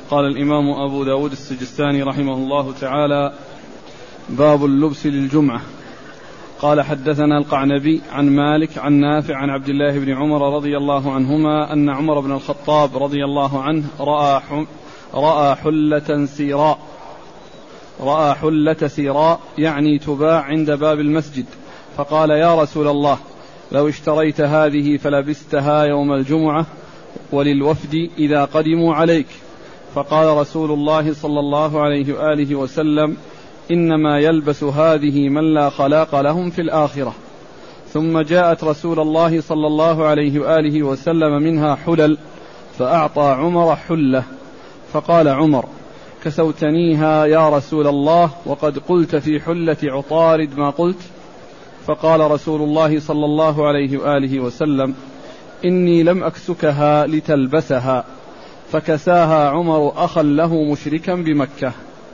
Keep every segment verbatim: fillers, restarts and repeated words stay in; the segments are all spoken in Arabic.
قال الإمام أبو داود السجستاني رحمه الله تعالى: باب اللبس للجمعة. قال: حدثنا القعنبي عن مالك عن نافع عن عبد الله بن عمر رضي الله عنهما أن عمر بن الخطاب رضي الله عنه رأى, رأى حلة سيراء رأى حلة سيراء يعني تباع عند باب المسجد، فقال: يا رسول الله، لو اشتريت هذه فلبستها يوم الجمعة وللوفد إذا قدموا عليك. فقال رسول الله صلى الله عليه وآله وسلم: إنما يلبس هذه من لا خلاق لهم في الآخرة. ثم جاءت رسول الله صلى الله عليه وآله وسلم منها حلل، فأعطى عمر حلة، فقال عمر: كسوتنيها يا رسول الله، وقد قلت في حلة عطارد ما قلت. فقال رسول الله صلى الله عليه وآله وسلم: إني لم أكسكها لتلبسها. فكساها عمر أخا له مشركا بمكة.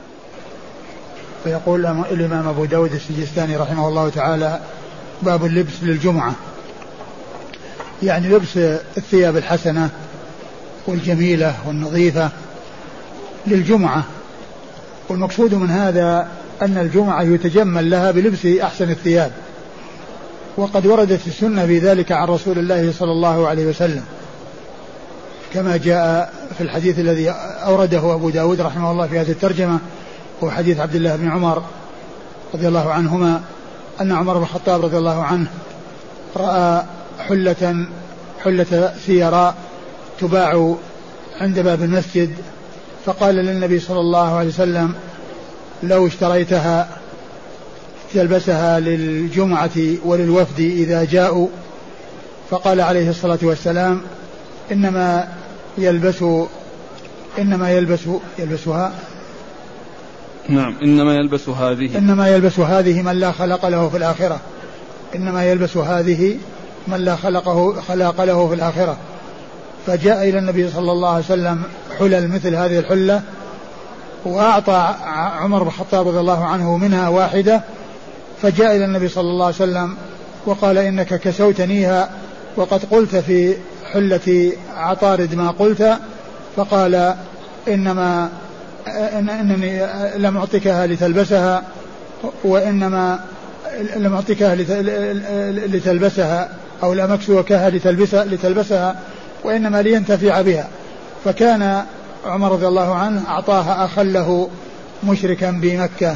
فيقول الإمام أبو داود السجستاني رحمه الله تعالى: باب اللبس للجمعة، يعني لبس الثياب الحسنة والجميلة والنظيفة للجمعة. والمقصود من هذا أن الجمعة يتجمل لها بلبس أحسن الثياب، وقد وردت السنة في ذلك عن رسول الله صلى الله عليه وسلم، كما جاء في الحديث الذي أورده أبو داود رحمه الله في هذه الترجمة، هو حديث عبد الله بن عمر رضي الله عنهما أن عمر بن الخطاب رضي الله عنه رأى حلة حلة سيراء تباع عند باب المسجد، فقال للنبي صلى الله عليه وسلم: لو اشتريتها تلبسها للجمعة وللوفد إذا جاءوا. فقال عليه الصلاة والسلام: إنما يلبس إنما يلبس يلبسها نعم إنما يلبس هذه إنما يلبس هذه من لا خلق له في الآخرة إنما يلبس هذه من لا خلقه خلق له في الآخرة. فجاء إلى النبي صلى الله عليه وسلم حلل مثل هذه الحلة، وأعطى عمر بن الخطاب رضي الله عنه منها واحدة، فجاء إلى النبي صلى الله عليه وسلم وقال: إنك كسوتنيها وقد قلت في حلة عطارد ما قلت. فقال: إنما إن إنني لم أعطيكها لتلبسها، وإنما لم أعطيكها لتلبسها أو لم أكسوكها لتلبسها, لتلبسها وإنما لينتفع بها. فكان عمر رضي الله عنه أعطاها أخا له مشركا بمكة.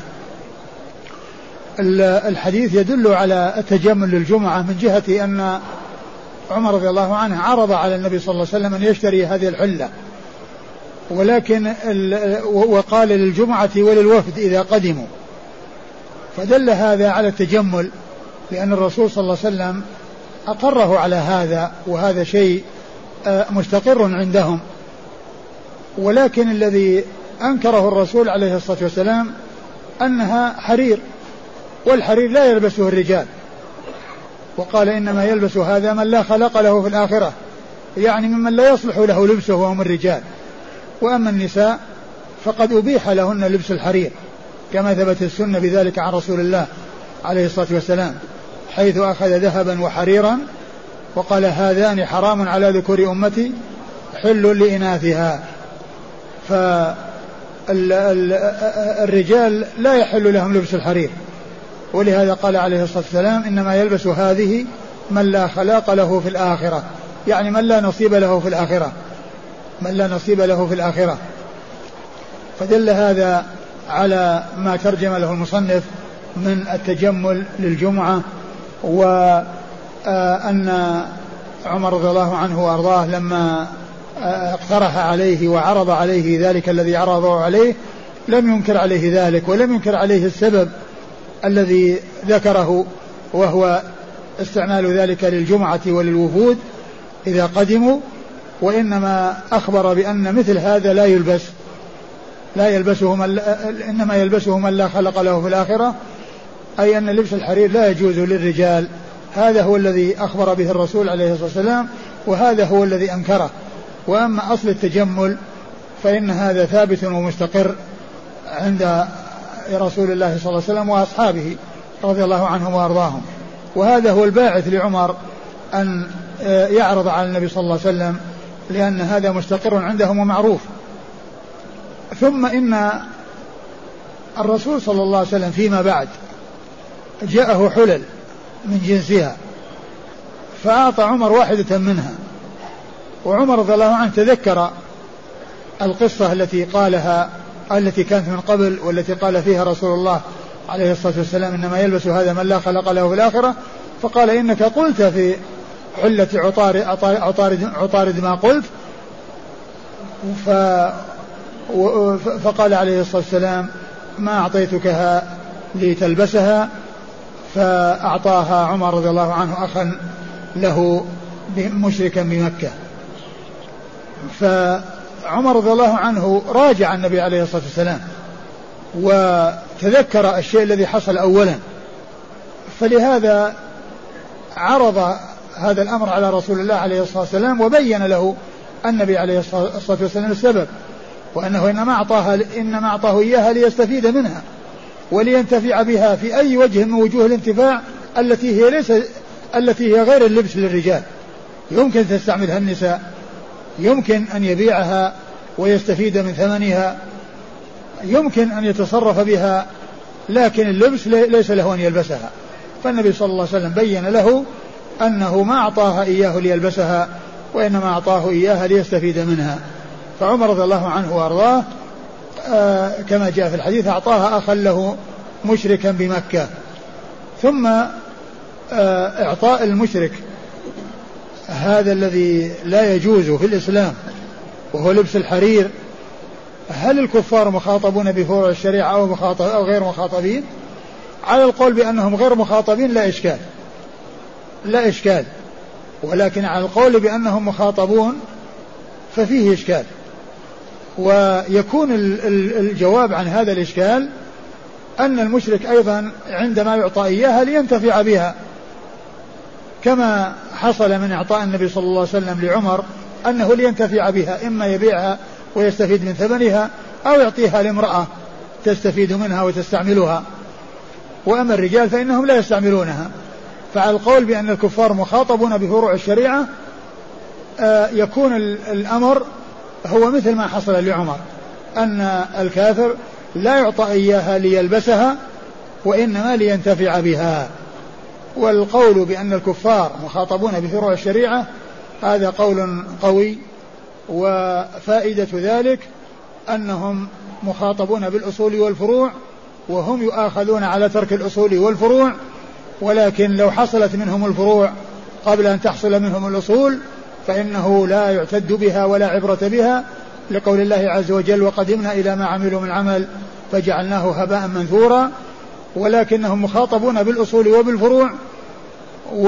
الحديث يدل على التجمل للجمعة من جهة أن عمر رضي الله عنه عرض على النبي صلى الله عليه وسلم أن يشتري هذه الحلة، ولكن وقال للجمعة وللوفد إذا قدموا، فدل هذا على التجمل، لأن الرسول صلى الله عليه وسلم أقره على هذا، وهذا شيء مستقر عندهم. ولكن الذي أنكره الرسول عليه الصلاة والسلام أنها حرير، والحرير لا يلبسه الرجال، وقال: إنما يلبس هذا من لا خلق له في الآخرة، يعني ممن لا يصلح له لبسه وهم الرجال. وأما النساء فقد أبيح لهن لبس الحرير، كما ثبت السنة بذلك عن رسول الله عليه الصلاة والسلام، حيث أخذ ذهبا وحريرا وقال: هذان حرام على ذكور أمتي حل لإناثها. فالرجال لا يحل لهم لبس الحرير، ولهذا قال عليه الصلاة والسلام: إنما يلبس هذه من لا خلاق له في الآخرة، يعني من لا نصيب له في الآخرة من لا نصيب له في الآخرة. فدل هذا على ما ترجم له المصنف من التجمل للجمعة، وأن عمر رضي الله عنه وأرضاه لما اقترح عليه وعرض عليه ذلك الذي عرضه عليه لم ينكر عليه ذلك، ولم ينكر عليه السبب الذي ذكره، وهو استعمال ذلك للجمعة وللوفود إذا قدموا، وإنما أخبر بأن مثل هذا لا يلبس لا يلبسه من إنما يلبسه من لا خلق له في الآخرة، أي أن لبس الحرير لا يجوز للرجال. هذا هو الذي أخبر به الرسول عليه الصلاة والسلام، وهذا هو الذي أنكره. وأما أصل التجمل فإن هذا ثابت ومستقر عند رسول الله صلى الله عليه وسلم وأصحابه رضي الله عنهم وأرضاهم، وهذا هو الباعث لعمر أن يعرض على النبي صلى الله عليه وسلم، لأن هذا مستقر عندهم ومعروف. ثم إن الرسول صلى الله عليه وسلم فيما بعد جاءه حلل من جنسها فأعطى عمر واحدة منها، وعمر رضي الله عنه تذكر القصة التي قالها التي كانت من قبل والتي قال فيها رسول الله عليه الصلاة والسلام إنما يلبس هذا من لا خلق له في الآخرة، فقال إنك قلت في حلة عطارد, عطارد, عطارد ما قلت، ف فقال عليه الصلاة والسلام ما أعطيتكها لتلبسها، فأعطاها عمر رضي الله عنه أخا له مشركا بمكة. فعمر رضي الله عنه راجع النبي عليه الصلاة والسلام وتذكر الشيء الذي حصل أولا، فلهذا عرض هذا الأمر على رسول الله عليه الصلاة والسلام وبين له النبي عليه الصلاة والسلام السبب، وأنه إنما أعطاها إنما أعطاه إياها ليستفيد منها ولينتفع بها في أي وجه من وجوه الانتفاع التي هي ليس التي هي غير اللبس للرجال، يمكن تستعملها النساء، يمكن أن يبيعها ويستفيد من ثمنها، يمكن أن يتصرف بها، لكن اللبس ليس له أن يلبسها. فالنبي صلى الله عليه وسلم بين له أنه ما أعطاها إياه ليلبسها وإنما أعطاه إياها ليستفيد منها. فعمر رضي الله عنه وأرضاه آه كما جاء في الحديث أعطاها أخا له مشركا بمكة. ثم آه إعطاء المشرك هذا الذي لا يجوز في الإسلام وهو لبس الحرير، هل الكفار مخاطبون بفروع الشريعة أو, مخاطب أو غير مخاطبين؟ على القول بأنهم غير مخاطبين لا إشكال لا إشكال ولكن على القول بأنهم مخاطبون ففيه إشكال. ويكون الجواب عن هذا الإشكال أن المشرك أيضا عندما يعطى إياها لينتفع بها، كما حصل من إعطاء النبي صلى الله عليه وسلم لعمر أنه لينتفع بها، إما يبيعها ويستفيد من ثمنها أو يعطيها لامرأة تستفيد منها وتستعملها. وأما الرجال فإنهم لا يستعملونها. فعلى القول بأن الكفار مخاطبون بفروع الشريعة آه يكون الأمر هو مثل ما حصل لعمر، أن الكافر لا يعطى إياها ليلبسها وإنما لينتفع بها. والقول بأن الكفار مخاطبون بفروع الشريعة هذا قول قوي، وفائدة ذلك أنهم مخاطبون بالأصول والفروع وهم يؤاخذون على ترك الأصول والفروع، ولكن لو حصلت منهم الفروع قبل أن تحصل منهم الأصول فإنه لا يعتد بها ولا عبرة بها، لقول الله عز وجل وقدمنا إلى ما عملوا من عمل فجعلناه هباء منثورا. ولكنهم مخاطبون بالأصول وبالفروع و...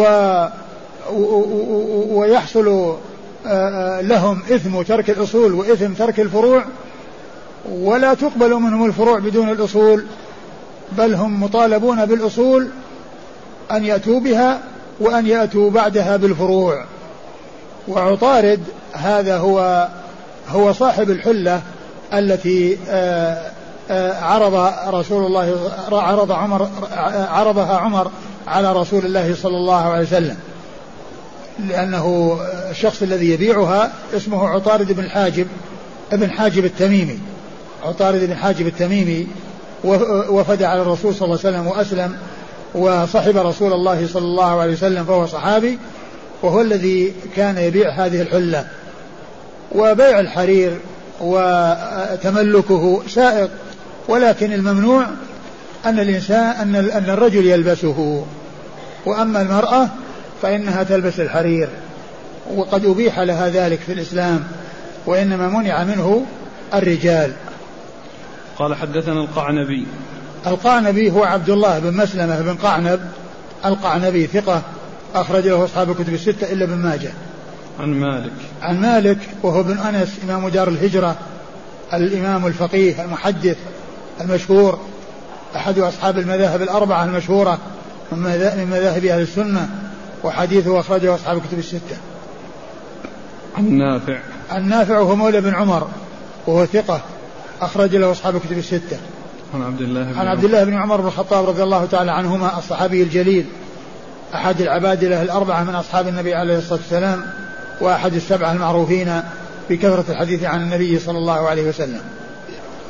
ويحصل لهم إثم ترك الأصول وإثم ترك الفروع، ولا تقبل منهم الفروع بدون الأصول، بل هم مطالبون بالأصول أن يأتوا بها وأن يأتوا بعدها بالفروع. وعطارد هذا هو هو صاحب الحلة التي عرض رسول الله عرض عمر عرضها عمر على رسول الله صلى الله عليه وسلم، لأنه الشخص الذي يبيعها اسمه عطارد بن حاجب ابن حاجب التميمي. عطارد بن حاجب التميمي وفد على الرسول صلى الله عليه وسلم وأسلم وصحب رسول الله صلى الله عليه وسلم، فهو صحابي، وهو الذي كان يبيع هذه الحلة. وبيع الحرير وتملكه سائق، ولكن الممنوع أن الإنسان أن أن الرجل يلبسه، وأما المرأة فإنها تلبس الحرير، وقد أبيح لها ذلك في الإسلام، وإنما منع منه الرجال. قال حدثنا القعنبي. القعنبي هو عبد الله بن مسلمة بن قعنب القعنبي، ثقة أخرج له أصحاب الكتب الستة إلا ابن ماجه. عن مالك. عن مالك وهو بن أنس إمام دار الهجرة، الإمام الفقيه المحدث المشهور، أحد أصحاب المذاهب الأربعة المشهورة من مذاهب أهل السنة، وحديثه أخرجه أصحاب الكتب الستة. عن نافع. عن نافع وهو مولى بن عمر وهو ثقة أخرج له أصحاب الكتب الستة. عن عبد الله بن عن عبد الله بن عمر بن الخطاب رضي الله تعالى عنهما، الصحابي الجليل، أحد العبادلة الأربعة من أصحاب النبي عليه الصلاة والسلام، وأحد السبعة المعروفين بكثرة الحديث عن النبي صلى الله عليه وسلم.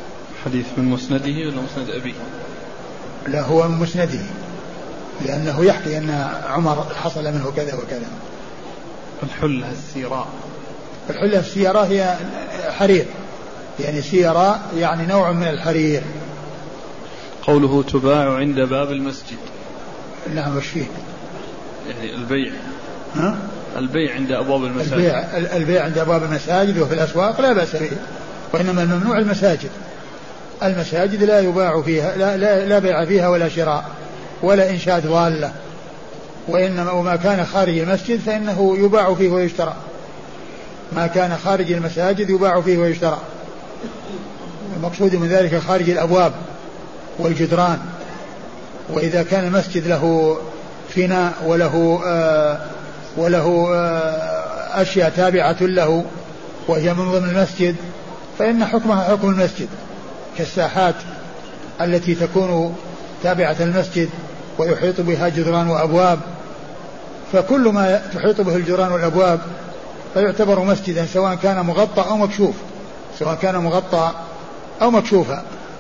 الحديث من مسنده ولا مسند أبيه؟ لا هو من مسنده، لأنه يحكي أن عمر حصل منه كذا وكذا. الحلة السيراء. الحلة السيراء هي حرير، يعني سيراء يعني نوع من الحرير. قوله تباع عند باب المسجد. نعم وش فيه؟ يعني البيع. ها؟ البيع عند أبواب المساجد. البيع, البيع عند أبواب المساجد وفي الأسواق لا بأس به، وإنما الممنوع المساجد. المساجد لا يباع فيها، لا, لا, لا بيع فيها ولا شراء ولا إنشاد ضالة، وإنما وما كان خارج المسجد فإنه يباع فيه ويشترى. ما كان خارج المساجد يباع فيه ويشترى. المقصود من ذلك خارج الأبواب والجدران. وإذا كان المسجد له فناء وله آه وله آه أشياء تابعة له وهي من ضمن المسجد فإن حكمها حكم المسجد، كالساحات التي تكون تابعة المسجد ويحيط بها جدران وأبواب، فكل ما تحيط به الجدران والأبواب فيعتبر مسجدا سواء كان مغطى أو مكشوف، سواء كان مغطى أو مكشوفا.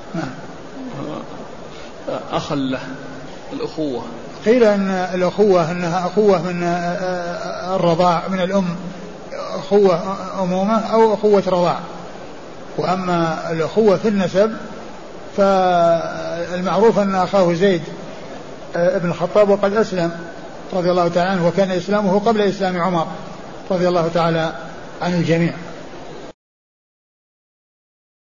أخل له الأخوة. قيل أن الأخوة أنها أخوة من الرضاع من الأم، أخوة أمومة أو أخوة رضاع. وأما الأخوة في النسب فالمعروف أن أخاه زيد ابن الخطاب وقد أسلم رضي الله تعالى عنه، وكان إسلامه قبل إسلام عمر رضي الله تعالى عن الجميع.